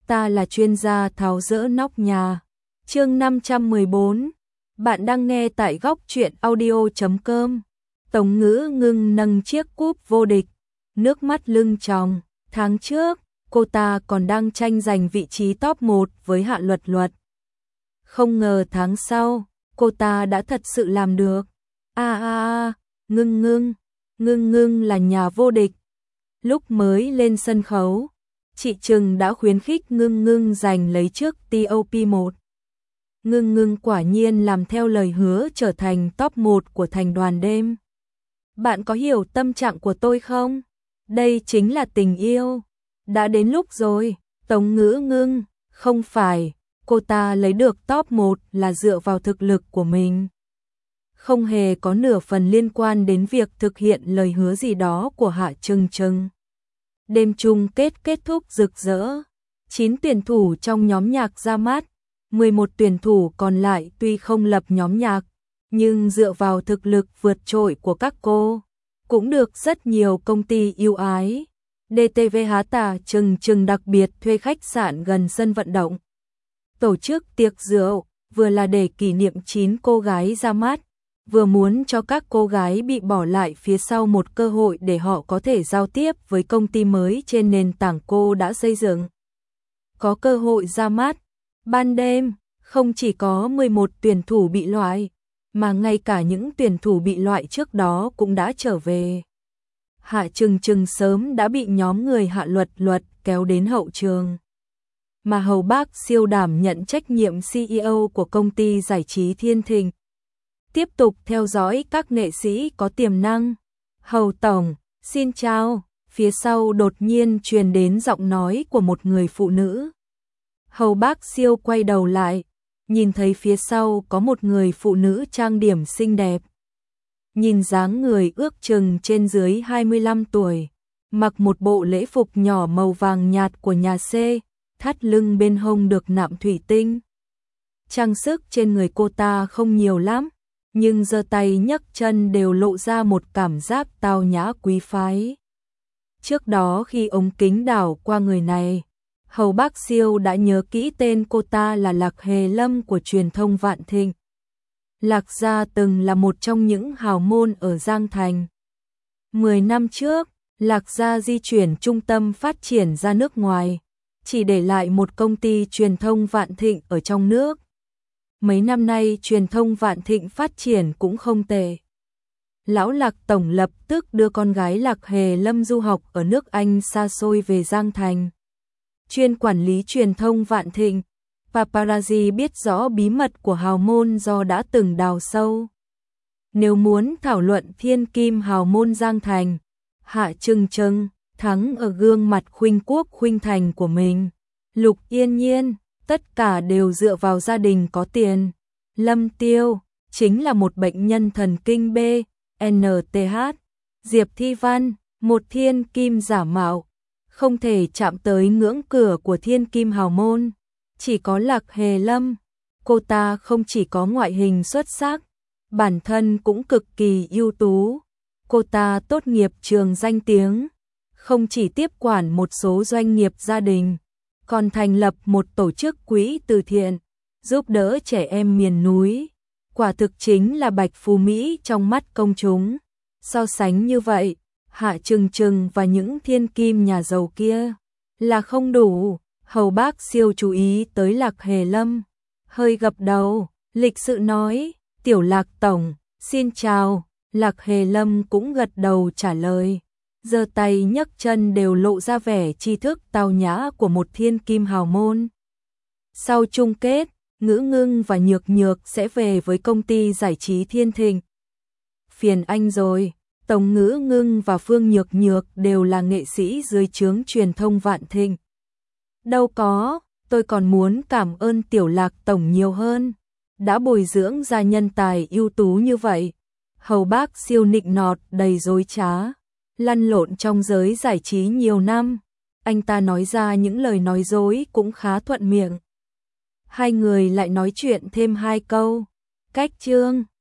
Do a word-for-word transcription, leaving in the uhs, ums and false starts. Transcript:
ta là chuyên gia tháo dỡ nóc nhà. Chương năm trăm mười bốn. Bạn đang nghe tại góc truyện audio chấm com. Tống Ngữ Ngưng nâng chiếc cúp vô địch, nước mắt lưng tròng. Tháng trước, cô ta còn đang tranh giành vị trí top một với Hạ Luật Luật. Không ngờ tháng sau, cô ta đã thật sự làm được. A a a, Ngưng Ngưng, Ngưng Ngưng là nhà vô địch. Lúc mới lên sân khấu, chị Trừng đã khuyến khích Ngưng Ngưng giành lấy trước top một. Ngưng Ngưng quả nhiên làm theo lời hứa trở thành top một của thành đoàn đêm. Bạn có hiểu tâm trạng của tôi không? Đây chính là tình yêu. Đã đến lúc rồi. Tống Ngữ Ngưng, không phải, cô ta lấy được top một là dựa vào thực lực của mình. Không hề có nửa phần liên quan đến việc thực hiện lời hứa gì đó của Hạ Trừng Trừng. Đêm chung kết kết thúc rực rỡ. chín tuyển thủ trong nhóm nhạc ra mắt, mười một tuyển thủ còn lại tuy không lập nhóm nhạc, nhưng dựa vào thực lực vượt trội của các cô, cũng được rất nhiều công ty yêu ái. đê tê vê Hạ Trừng Trừng đặc biệt thuê khách sạn gần sân vận động, tổ chức tiệc rượu, vừa là để kỷ niệm chín cô gái ra mắt, vừa muốn cho các cô gái bị bỏ lại phía sau một cơ hội để họ có thể giao tiếp với công ty mới trên nền tảng cô đã xây dựng. Có cơ hội ra mắt, ban đêm, không chỉ có mười một tuyển thủ bị loại, mà ngay cả những tuyển thủ bị loại trước đó cũng đã trở về. Hạ Trừng Trừng sớm đã bị nhóm người Hạ Luật Luật kéo đến hậu trường, mà Hầu Bác Siêu đảm nhận trách nhiệm xê e ô của công ty giải trí Thiên Thịnh, tiếp tục theo dõi các nghệ sĩ có tiềm năng. Hầu Tổng, xin chào. Phía sau đột nhiên truyền đến giọng nói của một người phụ nữ. Hầu Bác Siêu quay đầu lại, nhìn thấy phía sau có một người phụ nữ trang điểm xinh đẹp. Nhìn dáng người ước chừng trên dưới hai mươi lăm tuổi, mặc một bộ lễ phục nhỏ màu vàng nhạt của nhà C, thắt lưng bên hông được nạm thủy tinh. Trang sức trên người cô ta không nhiều lắm, nhưng giơ tay nhấc chân đều lộ ra một cảm giác tao nhã quý phái. Trước đó khi ống kính đảo qua người này, Hầu Bác Siêu đã nhớ kỹ tên cô ta là Lạc Hề Lâm của truyền thông Vạn Thịnh. Lạc gia từng là một trong những hào môn ở Giang Thành. Mười năm trước, Lạc gia di chuyển trung tâm phát triển ra nước ngoài, chỉ để lại một công ty truyền thông Vạn Thịnh ở trong nước. Mấy năm nay truyền thông Vạn Thịnh phát triển cũng không tệ. Lão Lạc Tổng lập tức đưa con gái Lạc Hề Lâm du học ở nước Anh xa xôi về Giang Thành. Chuyên quản lý truyền thông Vạn Thịnh, paparazzi biết rõ bí mật của hào môn do đã từng đào sâu. Nếu muốn thảo luận thiên kim hào môn Giang Thành, Hạ Trừng Trừng thắng ở gương mặt khuynh quốc khuynh thành của mình. Lục Yên Nhiên, tất cả đều dựa vào gia đình có tiền. Lâm Tiêu chính là một bệnh nhân thần kinh B, en tê hát. Diệp Thi Văn, một thiên kim giả mạo, không thể chạm tới ngưỡng cửa của thiên kim hào môn. Chỉ có Lạc Hề Lâm, cô ta không chỉ có ngoại hình xuất sắc, bản thân cũng cực kỳ ưu tú. Cô ta tốt nghiệp trường danh tiếng, không chỉ tiếp quản một số doanh nghiệp gia đình, còn thành lập một tổ chức quỹ từ thiện, giúp đỡ trẻ em miền núi. Quả thực chính là bạch phú Mỹ trong mắt công chúng. So sánh như vậy, Hạ Trừng Trừng và những thiên kim nhà giàu kia là không đủ. Hầu Bác Siêu chú ý tới Lạc Hề Lâm, hơi gập đầu, lịch sự nói, Tiểu Lạc Tổng, xin chào. Lạc Hề Lâm cũng gật đầu trả lời, giơ tay nhấc chân đều lộ ra vẻ tri thức tao nhã của một thiên kim hào môn. Sau chung kết, Ngữ Ngưng và Nhược Nhược sẽ về với công ty giải trí Thiên Thịnh. Phiền anh rồi. Tống Ngữ Ngưng và Phương Nhược Nhược đều là nghệ sĩ dưới trướng truyền thông Vạn Thịnh. Đâu có, tôi còn muốn cảm ơn Tiểu Lạc Tổng nhiều hơn, đã bồi dưỡng ra nhân tài ưu tú như vậy. Hầu Bác Siêu nịnh nọt đầy dối trá, lăn lộn trong giới giải trí nhiều năm, anh ta nói ra những lời nói dối cũng khá thuận miệng. Hai người lại nói chuyện thêm hai câu. Cách chương